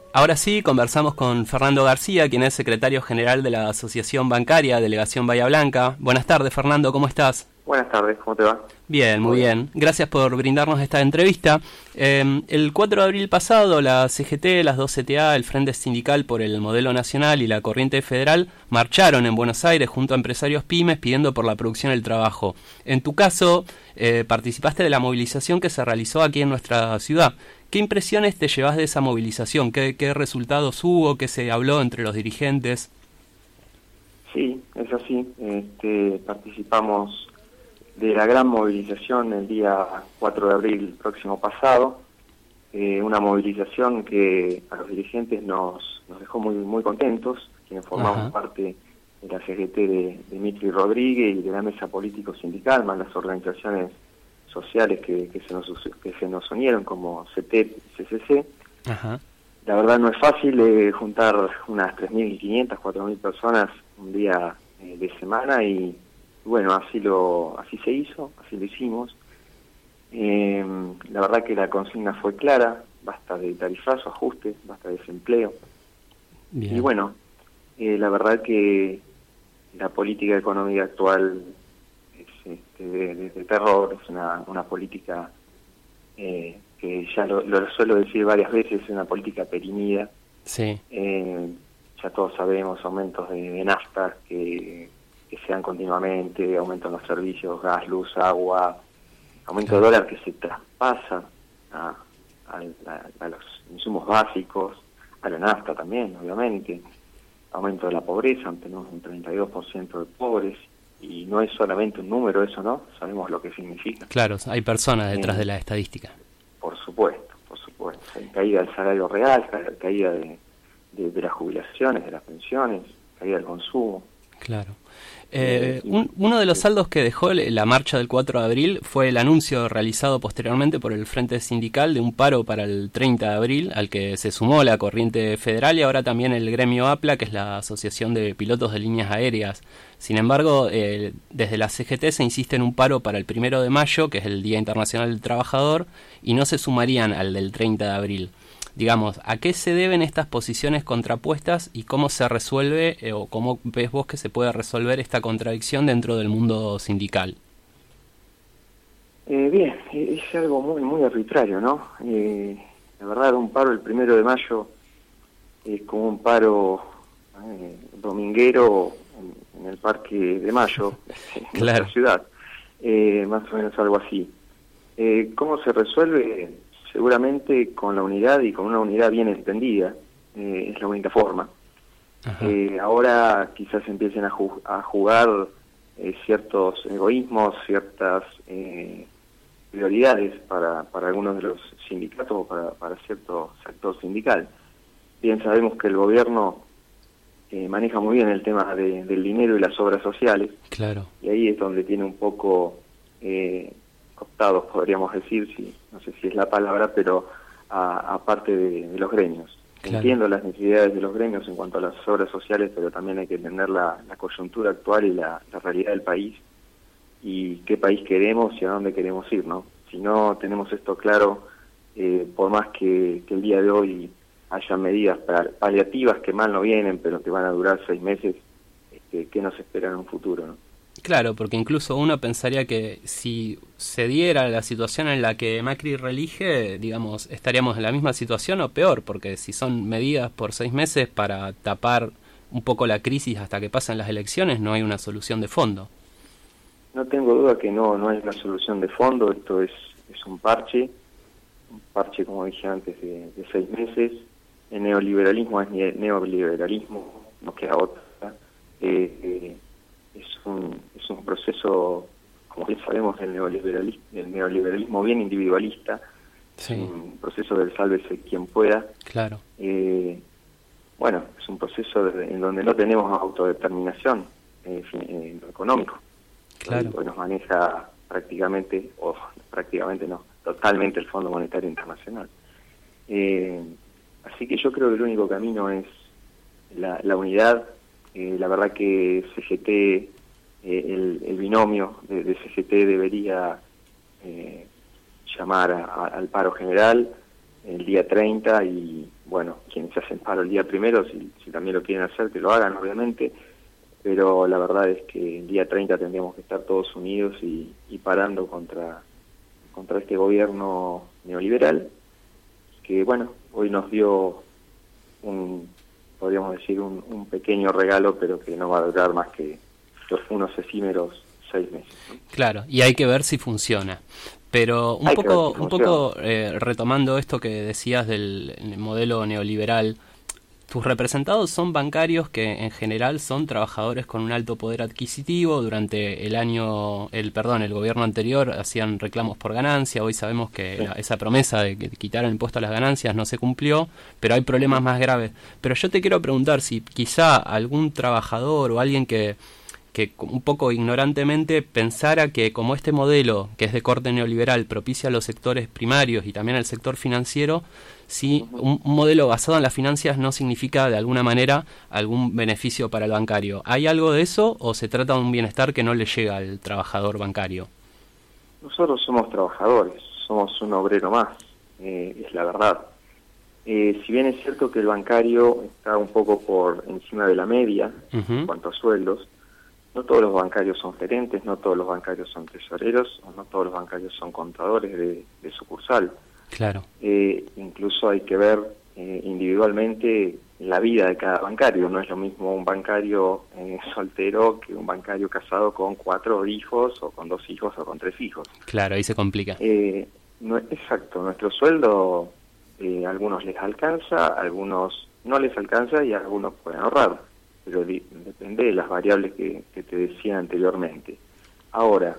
Ahora sí, conversamos con Fernando García, quien es secretario general de la Asociación Bancaria Delegación Bahía Blanca. Buenas tardes, Fernando, ¿cómo estás? Buenas tardes, ¿cómo te va? Bien, muy bien. Gracias por brindarnos esta entrevista. El 4 de abril pasado, la CGT, las dos CTA, el Frente Sindical por el Modelo Nacional y la Corriente Federal marcharon en Buenos Aires junto a empresarios pymes pidiendo por la producción del trabajo. En tu caso, participaste de la movilización que se realizó aquí en nuestra ciudad. ¿Qué impresiones te llevas de esa movilización? ¿Qué resultados hubo? ¿Qué se habló entre los dirigentes? Sí, es así. Participamos de la gran movilización el día 4 de abril próximo pasado, una movilización que a los dirigentes nos dejó muy contentos, quienes formamos parte de la CGT de Dimitri Rodríguez y de la mesa político-sindical, más las organizaciones sociales que se nos unieron como CETEP y CCC. Ajá. La verdad no es fácil juntar unas 3.500, 4.000 personas un día de semana y bueno, así se hizo, así lo hicimos. La verdad que la consigna fue clara, basta de tarifazo, ajuste, basta de desempleo. Bien. Y bueno, la verdad que la política económica actual es de terror, es una política que ya lo suelo decir varias veces, es una política perimida. Sí. Ya todos sabemos aumentos de naftas que se dan continuamente, aumento en los servicios, gas, luz, agua, aumento de dólar que se traspasa a los insumos básicos, a la nafta también, obviamente, aumento de la pobreza, tenemos un 32% de pobres, y no es solamente un número eso, ¿no? Sabemos lo que significa. Claro, hay personas detrás de la estadística. Por supuesto. Hay caída del salario real, caída de las jubilaciones, de las pensiones, caída del consumo. Claro. Uno de los saldos que dejó la marcha del 4 de abril fue el anuncio realizado posteriormente por el Frente Sindical de un paro para el 30 de abril, al que se sumó la Corriente Federal y ahora también el gremio APLA, que es la Asociación de Pilotos de Líneas Aéreas. Sin embargo, desde la CGT se insiste en un paro para el 1 de mayo, que es el Día Internacional del Trabajador, y no se sumarían al del 30 de abril. Digamos, ¿a qué se deben estas posiciones contrapuestas y cómo se resuelve o cómo ves vos que se puede resolver esta contradicción dentro del mundo sindical? Bien, es algo muy arbitrario, ¿no? La verdad, un paro el 1 de mayo es como un paro dominguero en el Parque de Mayo, en Claro. nuestra ciudad. Más o menos algo así. ¿Cómo se resuelve? Seguramente con la unidad y con una unidad bien entendida, es la única forma. Ahora quizás empiecen a jugar ciertos egoísmos, ciertas prioridades para algunos de los sindicatos o para cierto sector sindical. Bien sabemos que el gobierno maneja muy bien el tema del dinero y las obras sociales. Claro. Y ahí es donde tiene un poco cooptados, podríamos decir, no sé si es la palabra, pero aparte de los gremios. Claro. Entiendo las necesidades de los gremios en cuanto a las obras sociales, pero también hay que entender la coyuntura actual y la realidad del país y qué país queremos y a dónde queremos ir, ¿no? Si no tenemos esto claro, por más que el día de hoy haya medidas paliativas que mal no vienen, pero que van a durar 6 meses, ¿qué nos espera en un futuro, no? Claro, porque incluso uno pensaría que si se diera la situación en la que Macri reelige, digamos, estaríamos en la misma situación o peor, porque si son medidas por 6 meses para tapar un poco la crisis hasta que pasen las elecciones, no hay una solución de fondo. No tengo duda que no hay una solución de fondo, esto es un parche como dije antes de 6 meses. El neoliberalismo es neoliberalismo, no queda otra. Es un proceso, como bien sabemos, el neoliberalismo bien individualista. Sí. Es un proceso del sálvese quien pueda. Claro. Bueno, es un proceso en donde no tenemos autodeterminación en lo económico. Claro. Hoy nos maneja prácticamente no, totalmente el Fondo Monetario Internacional. Así que yo creo que el único camino es la unidad. La verdad que CGT, el binomio de CGT debería llamar al paro general el día 30 y, bueno, quienes se paro el día primero, si también lo quieren hacer, que lo hagan, obviamente, pero la verdad es que el día 30 tendríamos que estar todos unidos y parando contra este gobierno neoliberal, que bueno, hoy nos dio podríamos decir, un pequeño regalo, pero que no va a durar más que unos efímeros 6 meses, ¿no? Claro, y hay que ver si funciona. Pero un poco retomando esto que decías del modelo neoliberal, tus representados son bancarios que en general son trabajadores con un alto poder adquisitivo. Durante el gobierno anterior hacían reclamos por ganancia. Hoy sabemos que Sí. esa promesa de que quitar el impuesto a las ganancias no se cumplió, pero hay problemas más graves. Pero yo te quiero preguntar si quizá algún trabajador o alguien que un poco ignorantemente pensara que como este modelo, que es de corte neoliberal, propicia a los sectores primarios y también al sector financiero, si un modelo basado en las finanzas no significa de alguna manera algún beneficio para el bancario. ¿Hay algo de eso o se trata de un bienestar que no le llega al trabajador bancario? Nosotros somos trabajadores, somos un obrero más, es la verdad. Si bien es cierto que el bancario está un poco por encima de la media en cuanto a sueldos, no todos los bancarios son gerentes, no todos los bancarios son tesoreros, o no todos los bancarios son contadores de sucursal. Claro. Incluso hay que ver individualmente la vida de cada bancario. No es lo mismo un bancario soltero que un bancario casado con 4 hijos, o con 2 hijos, o con 3 hijos. Claro, ahí se complica. Exacto, nuestro sueldo a algunos les alcanza, a algunos no les alcanza y a algunos pueden ahorrar, pero depende de las variables que te decía anteriormente. Ahora,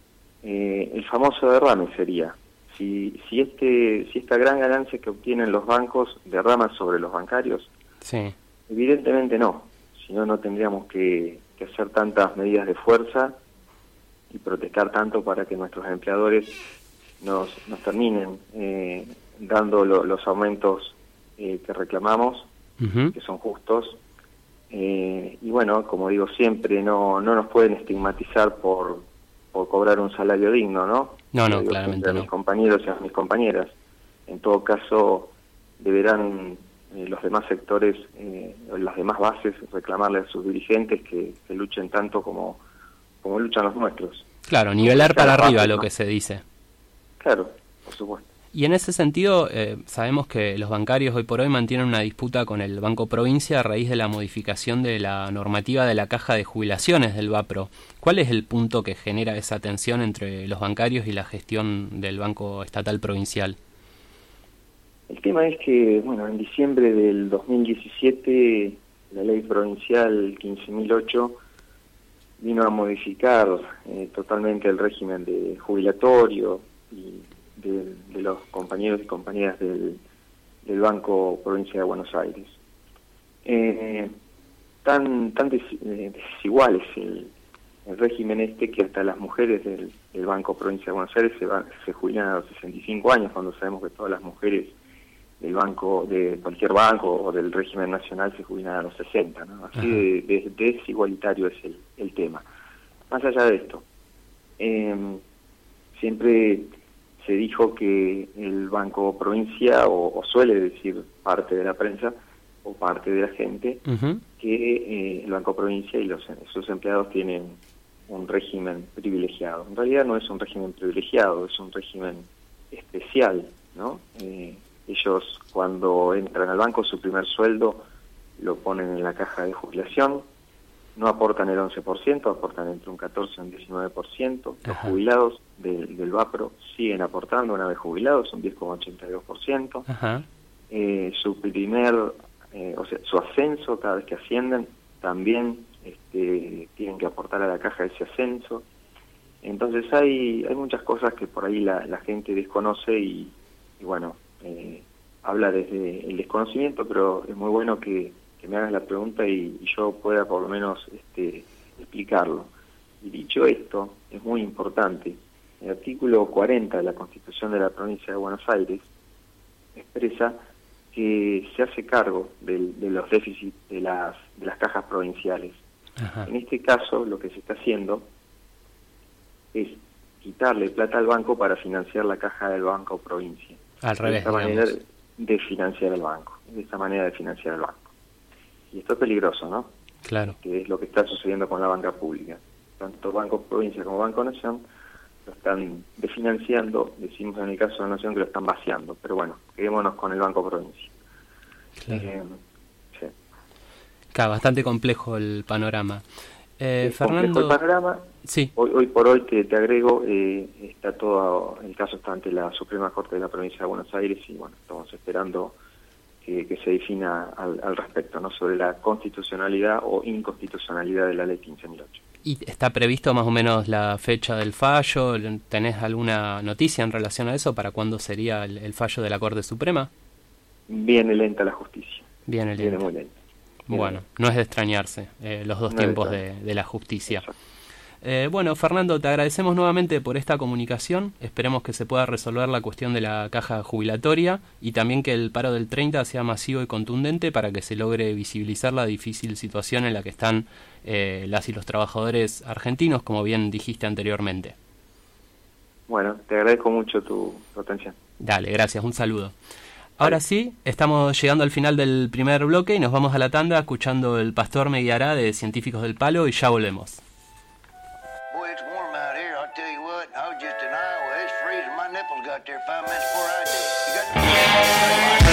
el famoso derrame sería, si esta gran ganancia que obtienen los bancos derrama sobre los bancarios, sí. Evidentemente no, si no, no tendríamos que hacer tantas medidas de fuerza y protestar tanto para que nuestros empleadores nos terminen dando los aumentos que reclamamos, que son justos. Y bueno, como digo siempre, no nos pueden estigmatizar por cobrar un salario digno, ¿no? No, claramente a mis compañeros y a mis compañeras. En todo caso, deberán los demás sectores, las demás bases, reclamarle a sus dirigentes que luchen tanto como luchan los nuestros. Claro, nivelar para arriba, lo que se dice. Claro, por supuesto. Y en ese sentido, sabemos que los bancarios hoy por hoy mantienen una disputa con el Banco Provincia a raíz de la modificación de la normativa de la caja de jubilaciones del BAPRO. ¿Cuál es el punto que genera esa tensión entre los bancarios y la gestión del Banco Estatal Provincial? El tema es que, bueno, en diciembre del 2017, la ley provincial 15.008 vino a modificar totalmente el régimen de jubilatorio y de los compañeros y compañeras del Banco Provincia de Buenos Aires. Tan desigual es el régimen que hasta las mujeres del Banco Provincia de Buenos Aires se jubilan a los 65 años, cuando sabemos que todas las mujeres del banco, de cualquier banco o del régimen nacional, se jubilan a los 60, ¿no? Así de desigualitario es el tema. Más allá de esto, siempre se dijo que el Banco Provincia, o suele decir parte de la prensa o parte de la gente, que el Banco Provincia y sus empleados tienen un régimen privilegiado. En realidad no es un régimen privilegiado, es un régimen especial, ¿no? Ellos, cuando entran al banco, su primer sueldo lo ponen en la caja de jubilación, no aportan el 11%, aportan entre un 14 y un 19%. Los jubilados del BAPRO siguen aportando una vez jubilados, un 10,82%. Su ascenso, cada vez que ascienden, también tienen que aportar a la caja ese ascenso. Entonces hay muchas cosas que por ahí la gente desconoce y bueno, habla desde el desconocimiento, pero es muy bueno que me hagas la pregunta y yo pueda por lo menos explicarlo. Y dicho esto, es muy importante, el artículo 40 de la Constitución de la Provincia de Buenos Aires expresa que se hace cargo de los déficits de las cajas provinciales. En este caso, lo que se está haciendo es quitarle plata al banco para financiar la caja del Banco Provincia. Al revés, de esta manera de financiar el banco. esa manera de financiar el banco. Y esto es peligroso, ¿no? Claro. Que es lo que está sucediendo con la banca pública. Tanto Banco Provincia como Banco Nación lo están desfinanciando, decimos en el caso de Nación que lo están vaciando, pero bueno, quedémonos con el Banco Provincia. Claro. Sí. Claro, bastante complejo el panorama. Fernando, el panorama, sí. Hoy por hoy te agrego, está todo, el caso está ante la Suprema Corte de la Provincia de Buenos Aires y bueno, estamos esperando que se defina al respecto, ¿no? Sobre la constitucionalidad o inconstitucionalidad de la Ley 15.008. ¿Y está previsto más o menos la fecha del fallo? ¿Tenés alguna noticia en relación a eso? ¿Para cuándo sería el fallo de la Corte Suprema? Viene lenta la justicia. Viene muy lenta. Bueno, no es de extrañarse los dos tiempos de la justicia. Bueno, Fernando, te agradecemos nuevamente por esta comunicación. Esperemos que se pueda resolver la cuestión de la caja jubilatoria y también que el paro del 30 sea masivo y contundente para que se logre visibilizar la difícil situación en la que están las y los trabajadores argentinos, como bien dijiste anteriormente. Bueno, te agradezco mucho tu atención. Dale, gracias, un saludo. Ahora sí, estamos llegando al final del primer bloque y nos vamos a la tanda escuchando El Pastor me guiará de Científicos del Palo y ya volvemos. Boy, it's warm out here. I'll tell you what, I was just in Iowa. It's freezing. My nipples got there 5 minutes before I did. You got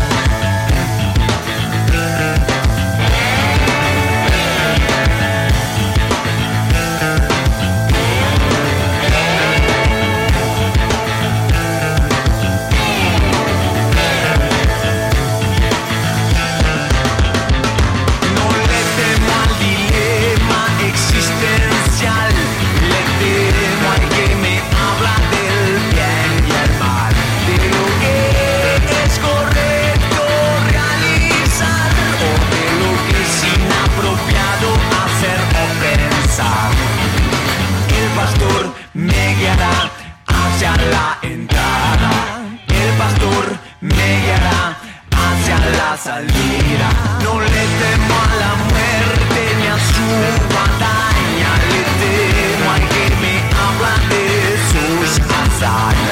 hacia la entrada, el pastor me guiará hacia la salida. No le temo a la muerte ni a su batalla, le temo al que me habla de sus hazañas.